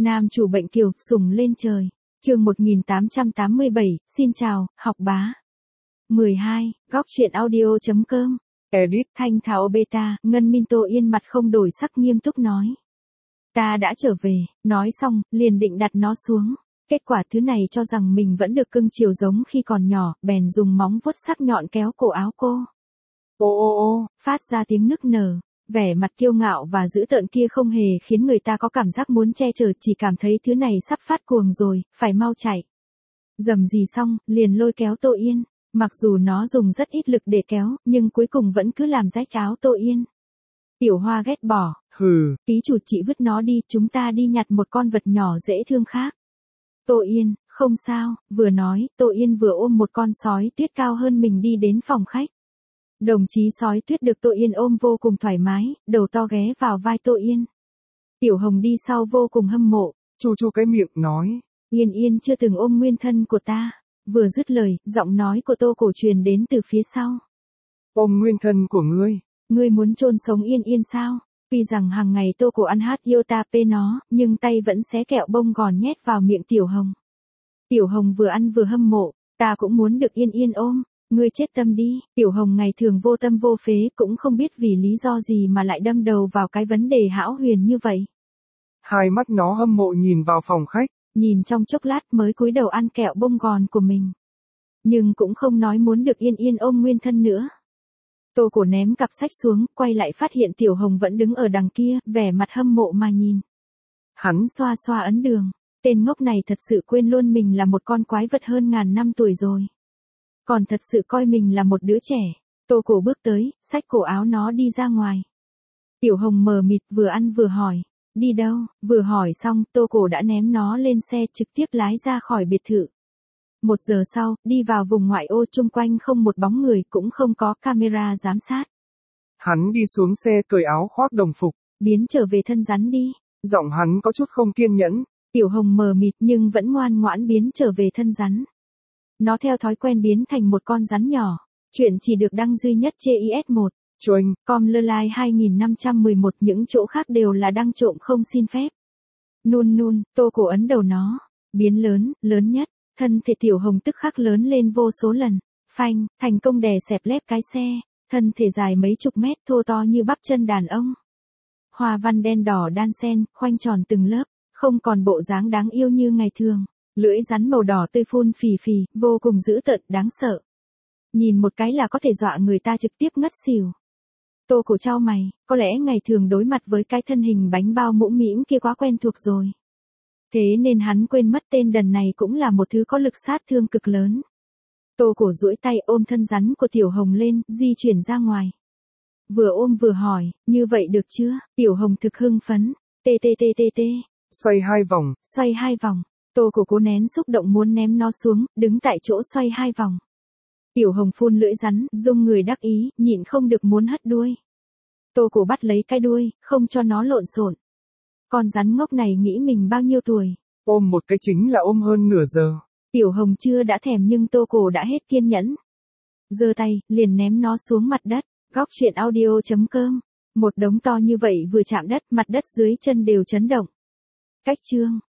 Nam chủ bệnh kiều, sủng lên trời. Chương 1887, xin chào, học bá. 12, góc truyện audio.com. Edit. Thanh Thảo Beta, Ngân Minh Tô Yên mặt không đổi sắc nghiêm túc nói. Ta đã trở về, nói xong, liền định đặt nó xuống. Kết quả thứ này cho rằng mình vẫn được cưng chiều giống khi còn nhỏ, bèn dùng móng vuốt sắc nhọn kéo cổ áo cô. Ô, Phát ra tiếng nức nở. Vẻ mặt kiêu ngạo và dữ tợn kia không hề khiến người ta có cảm giác muốn che chở, chỉ cảm thấy thứ này sắp phát cuồng rồi, phải mau chạy. Dầm gì xong, liền lôi kéo Tô Yên. Mặc dù nó dùng rất ít lực để kéo, nhưng cuối cùng vẫn cứ làm rách áo Tô Yên. Tiểu Hoa ghét bỏ. Hừ. Tí chủ chị vứt nó đi, chúng ta đi nhặt một con vật nhỏ dễ thương khác. Tô Yên, không sao, vừa nói, Tô Yên vừa ôm một con sói tuyết cao hơn mình đi đến phòng khách. Đồng chí sói tuyết được Tô Yên ôm vô cùng thoải mái, đầu to ghé vào vai Tô Yên. Tiểu Hồng đi sau vô cùng hâm mộ. Chu cái miệng nói. Yên Yên chưa từng ôm nguyên thân của ta. Vừa dứt lời, giọng nói của Tô Cổ truyền đến từ phía sau. Ôm nguyên thân của ngươi. Ngươi muốn chôn sống Yên Yên sao? Tuy rằng hàng ngày Tô Cổ ăn hát iota pe nó, nhưng tay vẫn xé kẹo bông gòn nhét vào miệng Tiểu Hồng. Tiểu Hồng vừa ăn vừa hâm mộ, ta cũng muốn được Yên Yên ôm. Ngươi chết tâm đi. Tiểu Hồng ngày thường vô tâm vô phế, cũng không biết vì lý do gì mà lại đâm đầu vào cái vấn đề hão huyền như vậy. Hai mắt nó hâm mộ nhìn vào phòng khách. Nhìn trong chốc lát mới cúi đầu ăn kẹo bông gòn của mình. Nhưng cũng không nói muốn được Yên Yên ôm nguyên thân nữa. Tô Cổ ném cặp sách xuống, quay lại phát hiện Tiểu Hồng vẫn đứng ở đằng kia, vẻ mặt hâm mộ mà nhìn. Hắn xoa xoa ấn đường. Tên ngốc này thật sự quên luôn mình là một con quái vật hơn ngàn năm tuổi rồi. Còn thật sự coi mình là một đứa trẻ. Tô Cổ bước tới, xách cổ áo nó đi ra ngoài. Tiểu Hồng mờ mịt vừa ăn vừa hỏi. Đi đâu? Vừa hỏi xong, Tô Cổ đã ném nó lên xe trực tiếp lái ra khỏi biệt thự. 1 giờ sau, đi vào vùng ngoại ô, chung quanh không một bóng người, cũng không có camera giám sát. Hắn đi xuống xe cởi áo khoác đồng phục. Biến trở về thân rắn đi. Giọng hắn có chút không kiên nhẫn. Tiểu Hồng mờ mịt nhưng vẫn ngoan ngoãn biến trở về thân rắn. Nó theo thói quen biến thành một con rắn nhỏ. Chuyện chỉ được đăng duy nhất trên IS1. Chuanh. Com lơ lai 2511, những chỗ khác đều là đăng trộm không xin phép. Nun, Tô Cổ ấn đầu nó. Biến lớn nhất. Thân thể Tiểu Hồng tức khắc lớn lên vô số lần. Phanh, thành công đè xẹp lép cái xe. Thân thể dài mấy chục mét, thô to như bắp chân đàn ông. Hoa văn đen đỏ đan xen, khoanh tròn từng lớp. Không còn bộ dáng đáng yêu như ngày thường. Lưỡi rắn màu đỏ tươi phun phì phì, vô cùng dữ tợn, đáng sợ. Nhìn một cái là có thể dọa người ta trực tiếp ngất xỉu. Tô Cổ chau mày, có lẽ ngày thường đối mặt với cái thân hình bánh bao mũm mĩm kia quá quen thuộc rồi. Thế nên hắn quên mất tên đần này cũng là một thứ có lực sát thương cực lớn. Tô Cổ duỗi tay ôm thân rắn của Tiểu Hồng lên, di chuyển ra ngoài. Vừa ôm vừa hỏi, như vậy được chưa? Tiểu Hồng thực hưng phấn. Tê. Xoay hai vòng. Tô Cổ cố nén xúc động muốn ném nó xuống, đứng tại chỗ xoay 2 vòng. Tiểu Hồng phun lưỡi rắn, rung người đắc ý, nhịn không được muốn hất đuôi. Tô Cổ bắt lấy cái đuôi, không cho nó lộn xộn. Con rắn ngốc này nghĩ mình bao nhiêu tuổi? Ôm một cái chính là ôm hơn nửa giờ. Tiểu Hồng chưa đã thèm nhưng Tô Cổ đã hết kiên nhẫn. Giơ tay, liền ném nó xuống mặt đất. Góc truyện audio.com. Một đống to như vậy vừa chạm đất, mặt đất dưới chân đều chấn động. Cách chương.